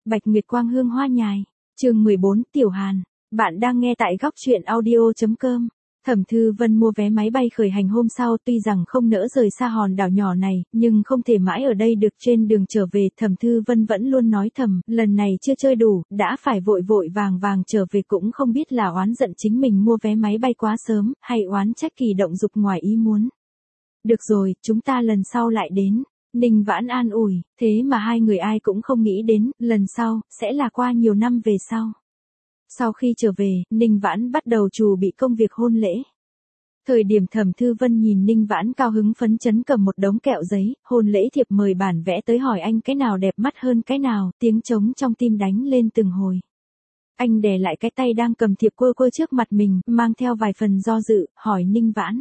Bạch Nguyệt Quang hương hoa nhài. Chương 14, Tiểu Hàn. Bạn đang nghe tại góc truyện audio.com. Thẩm Thư Vân mua vé máy bay khởi hành hôm sau, tuy rằng không nỡ rời xa hòn đảo nhỏ này, nhưng không thể mãi ở đây được. Trên đường trở về, Thẩm Thư Vân vẫn luôn nói thầm, lần này chưa chơi đủ, đã phải vội vội vàng vàng trở về, cũng không biết là oán giận chính mình mua vé máy bay quá sớm, hay oán trách Kỳ Động Dục ngoài ý muốn. Được rồi, chúng ta lần sau lại đến. Ninh Vãn an ủi, thế mà hai người ai cũng không nghĩ đến, lần sau, sẽ là qua nhiều năm về sau. Sau khi trở về, Ninh Vãn bắt đầu chuẩn bị công việc hôn lễ. Thời điểm Thẩm Thư Vân nhìn Ninh Vãn cao hứng phấn chấn cầm một đống kẹo giấy, hôn lễ thiệp mời bản vẽ tới hỏi anh cái nào đẹp mắt hơn cái nào, tiếng trống trong tim đánh lên từng hồi. Anh đè lại cái tay đang cầm thiệp quơ quơ trước mặt mình, mang theo vài phần do dự, hỏi Ninh Vãn.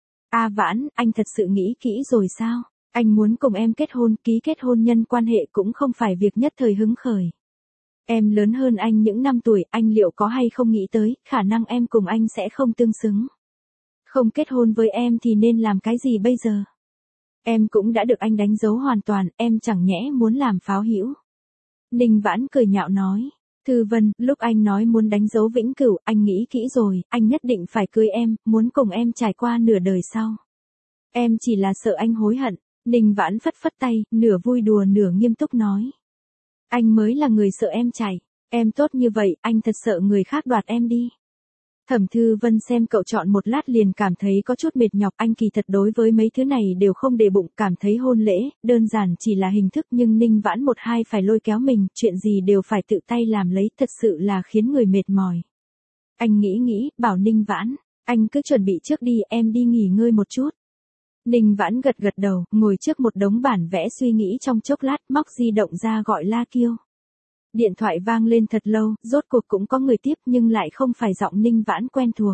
Vãn, anh thật sự nghĩ kỹ rồi sao? Anh muốn cùng em kết hôn, ký kết hôn nhân quan hệ cũng không phải việc nhất thời hứng khởi. Em lớn hơn anh những năm tuổi, anh liệu có hay không nghĩ tới, khả năng em cùng anh sẽ không tương xứng. Không kết hôn với em thì nên làm cái gì bây giờ? Em cũng đã được anh đánh dấu hoàn toàn, em chẳng nhẽ muốn làm pháo hữu. Ninh Vãn cười nhạo nói. Thư Vân, lúc anh nói muốn đánh dấu vĩnh cửu, anh nghĩ kỹ rồi, anh nhất định phải cưới em, muốn cùng em trải qua nửa đời sau. Em chỉ là sợ anh hối hận. Ninh Vãn phất phất tay, nửa vui đùa nửa nghiêm túc nói. Anh mới là người sợ em chạy. Em tốt như vậy, anh thật sợ người khác đoạt em đi. Thẩm Thư Vân xem cậu chọn một lát liền cảm thấy có chút mệt nhọc. Anh kỳ thật đối với mấy thứ này đều không để bụng, cảm thấy hôn lễ, đơn giản chỉ là hình thức, nhưng Ninh Vãn một hai phải lôi kéo mình, chuyện gì đều phải tự tay làm lấy, thật sự là khiến người mệt mỏi. Anh nghĩ, bảo Ninh Vãn, anh cứ chuẩn bị trước đi, em đi nghỉ ngơi một chút. Ninh Vãn gật gật đầu, ngồi trước một đống bản vẽ suy nghĩ trong chốc lát, móc di động ra gọi La Kiêu. Điện thoại vang lên thật lâu, rốt cuộc cũng có người tiếp nhưng lại không phải giọng Ninh Vãn quen thuộc.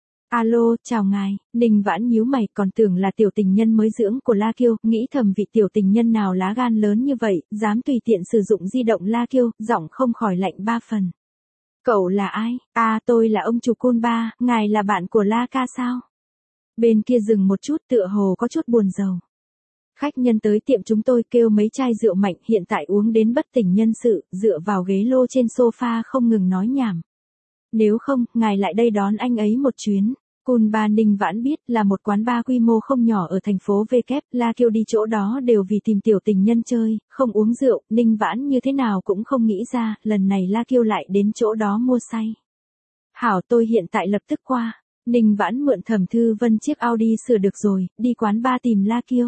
Alo, chào ngài. Ninh Vãn nhíu mày, còn tưởng là tiểu tình nhân mới dưỡng của La Kiêu, nghĩ thầm vị tiểu tình nhân nào lá gan lớn như vậy, dám tùy tiện sử dụng di động La Kiêu, giọng không khỏi lạnh ba phần. Cậu là ai? Tôi là ông chủ Côn Ba, ngài là bạn của La Ca sao? Bên kia dừng một chút, tựa hồ có chút buồn rầu. Khách nhân tới tiệm chúng tôi kêu mấy chai rượu mạnh, hiện tại uống đến bất tỉnh nhân sự, dựa vào ghế lô trên sofa không ngừng nói nhảm. Nếu không, ngài lại đây đón anh ấy một chuyến. Côn Ba Ninh Vãn biết là một quán bar quy mô không nhỏ ở thành phố V kép, La Kiêu đi chỗ đó đều vì tìm tiểu tình nhân chơi, không uống rượu, Ninh Vãn như thế nào cũng không nghĩ ra, lần này La Kiêu lại đến chỗ đó mua say. Hảo, tôi hiện tại lập tức qua. Ninh Vãn mượn Thẩm Thư Vân chiếc Audi sửa được rồi, đi quán bar tìm La Kiêu.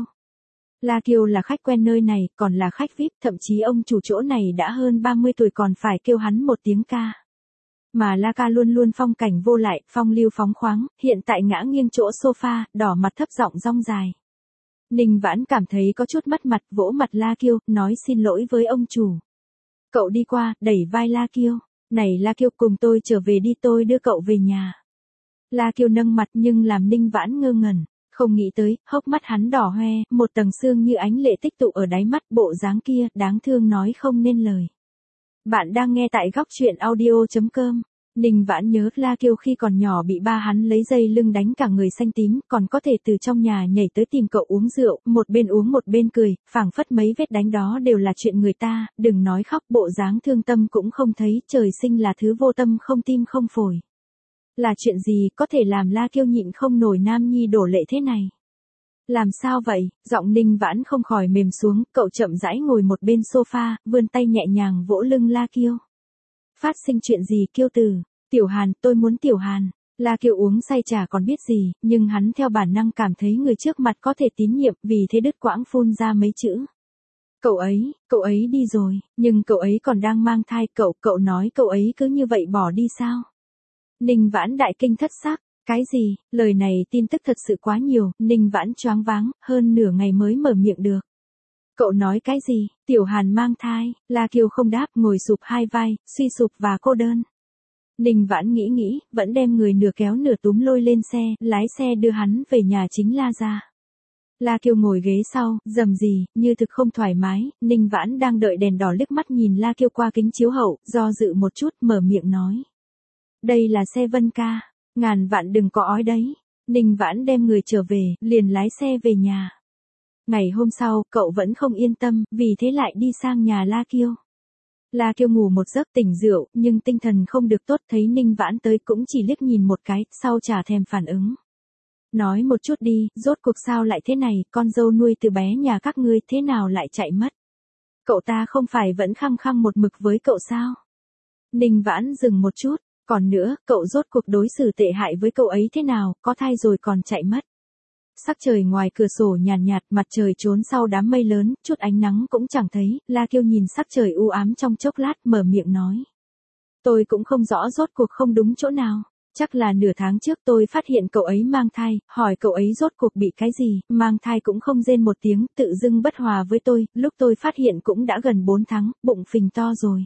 La Kiêu là khách quen nơi này, còn là khách VIP, thậm chí ông chủ chỗ này đã hơn 30 tuổi còn phải kêu hắn một tiếng ca. Mà La Ca luôn luôn phong cảnh vô lại, phong lưu phóng khoáng, hiện tại ngã nghiêng chỗ sofa, đỏ mặt thấp giọng rong dài. Ninh Vãn cảm thấy có chút mất mặt, vỗ mặt La Kiêu, nói xin lỗi với ông chủ. Cậu đi qua, đẩy vai La Kiêu. Này La Kiêu, cùng tôi trở về đi, tôi đưa cậu về nhà. La Kiêu nâng mặt nhưng làm Ninh Vãn ngơ ngẩn. Không nghĩ tới, hốc mắt hắn đỏ hoe, một tầng sương như ánh lệ tích tụ ở đáy mắt, bộ dáng kia, đáng thương nói không nên lời. Bạn đang nghe tại góc truyện audio.com. Ninh Vãn nhớ La Kiêu khi còn nhỏ bị ba hắn lấy dây lưng đánh cả người xanh tím, còn có thể từ trong nhà nhảy tới tìm cậu uống rượu, một bên uống một bên cười, phảng phất mấy vết đánh đó đều là chuyện người ta, đừng nói khóc, bộ dáng thương tâm cũng không thấy, trời sinh là thứ vô tâm không tim không phổi. Là chuyện gì có thể làm La Kiêu nhịn không nổi nam nhi đổ lệ thế này? Làm sao vậy? Giọng Ninh Vãn không khỏi mềm xuống, cậu chậm rãi ngồi một bên sofa, vươn tay nhẹ nhàng vỗ lưng La Kiêu. Phát sinh chuyện gì Kiêu tử? Tiểu Hàn, tôi muốn Tiểu Hàn. La Kiêu uống say chả còn biết gì, nhưng hắn theo bản năng cảm thấy người trước mặt có thể tín nhiệm, vì thế đứt quãng phun ra mấy chữ. Cậu ấy đi rồi, nhưng cậu ấy còn đang mang thai, cậu nói cậu ấy cứ như vậy bỏ đi sao? Ninh Vãn đại kinh thất sắc, cái gì, lời này tin tức thật sự quá nhiều, Ninh Vãn choáng váng, hơn nửa ngày mới mở miệng được. Cậu nói cái gì, Tiểu Hàn mang thai, La Kiêu không đáp, ngồi sụp hai vai, suy sụp và cô đơn. Ninh Vãn nghĩ, vẫn đem người nửa kéo nửa túm lôi lên xe, lái xe đưa hắn về nhà chính La gia. La Kiêu ngồi ghế sau, rầm rì, như thực không thoải mái, Ninh Vãn đang đợi đèn đỏ liếc mắt nhìn La Kiêu qua kính chiếu hậu, do dự một chút, mở miệng nói. Đây là xe Vân ca, ngàn vạn đừng có ói đấy. Ninh Vãn đem người trở về, liền lái xe về nhà. Ngày hôm sau, cậu vẫn không yên tâm, vì thế lại đi sang nhà La Kiêu. La Kiều ngủ một giấc tỉnh rượu, nhưng tinh thần không được tốt, thấy Ninh Vãn tới cũng chỉ liếc nhìn một cái, sau chả thèm phản ứng. Nói một chút đi, rốt cuộc sao lại thế này, con dâu nuôi từ bé nhà các ngươi thế nào lại chạy mất? Cậu ta không phải vẫn khăng khăng một mực với cậu sao? Ninh Vãn dừng một chút, còn nữa, cậu rốt cuộc đối xử tệ hại với cậu ấy thế nào, có thai rồi còn chạy mất. Sắc trời ngoài cửa sổ nhàn nhạt, mặt trời trốn sau đám mây lớn, chút ánh nắng cũng chẳng thấy, La Kiều nhìn sắc trời u ám trong chốc lát mở miệng nói. Tôi cũng không rõ rốt cuộc không đúng chỗ nào. Chắc là nửa tháng trước tôi phát hiện cậu ấy mang thai, hỏi cậu ấy rốt cuộc bị cái gì, mang thai cũng không rên một tiếng, tự dưng bất hòa với tôi, lúc tôi phát hiện cũng đã gần 4 tháng, bụng phình to rồi.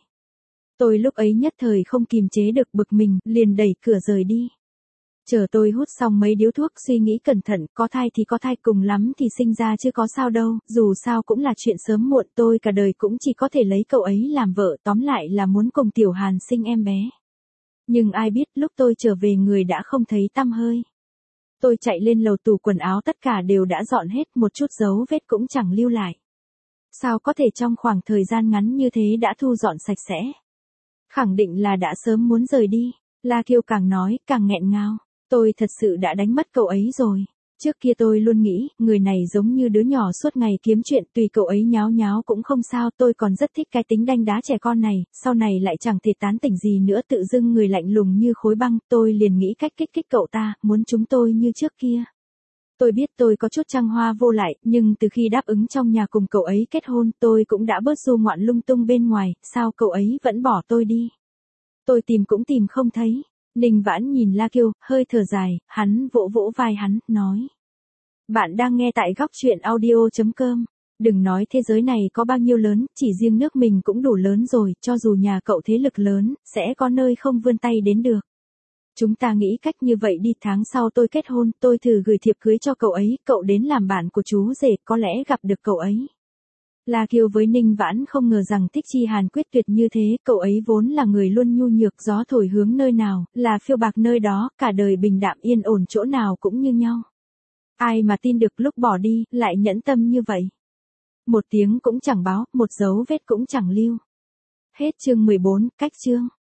Tôi lúc ấy nhất thời không kìm chế được bực mình, liền đẩy cửa rời đi. Chờ tôi hút xong mấy điếu thuốc suy nghĩ cẩn thận, có thai thì có thai, cùng lắm thì sinh ra chứ có sao đâu, dù sao cũng là chuyện sớm muộn, tôi cả đời cũng chỉ có thể lấy cậu ấy làm vợ, tóm lại là muốn cùng Tiểu Hàn sinh em bé. Nhưng ai biết lúc tôi trở về người đã không thấy tăm hơi. Tôi chạy lên lầu, tủ quần áo tất cả đều đã dọn hết, một chút dấu vết cũng chẳng lưu lại. Sao có thể trong khoảng thời gian ngắn như thế đã thu dọn sạch sẽ? Khẳng định là đã sớm muốn rời đi. La Kiều càng nói càng nghẹn ngào. Tôi thật sự đã đánh mất cậu ấy rồi. Trước kia tôi luôn nghĩ, người này giống như đứa nhỏ suốt ngày kiếm chuyện, tùy cậu ấy nháo nháo cũng không sao, tôi còn rất thích cái tính đanh đá trẻ con này, sau này lại chẳng thể tán tỉnh gì nữa, tự dưng người lạnh lùng như khối băng, tôi liền nghĩ cách kích thích cậu ta, muốn chúng tôi như trước kia. Tôi biết tôi có chút trăng hoa vô lại, nhưng từ khi đáp ứng trong nhà cùng cậu ấy kết hôn, tôi cũng đã bớt du ngoạn lung tung bên ngoài, sao cậu ấy vẫn bỏ tôi đi? Tôi tìm cũng tìm không thấy. Ninh Vãn nhìn La Kiều, hơi thở dài, hắn vỗ vỗ vai hắn, nói. Bạn đang nghe tại góc chuyện audio.com. Đừng nói thế giới này có bao nhiêu lớn, chỉ riêng nước mình cũng đủ lớn rồi, cho dù nhà cậu thế lực lớn, sẽ có nơi không vươn tay đến được. Chúng ta nghĩ cách như vậy đi, tháng sau tôi kết hôn, tôi thử gửi thiệp cưới cho cậu ấy, cậu đến làm bạn của chú rể, có lẽ gặp được cậu ấy. La Kiều với Ninh Vãn không ngờ rằng Thích Chi Hàn quyết tuyệt như thế, cậu ấy vốn là người luôn nhu nhược, gió thổi hướng nơi nào, là phiêu bạc nơi đó, cả đời bình đạm yên ổn chỗ nào cũng như nhau. Ai mà tin được lúc bỏ đi, lại nhẫn tâm như vậy. Một tiếng cũng chẳng báo, một dấu vết cũng chẳng lưu. Hết chương 14, cách chương.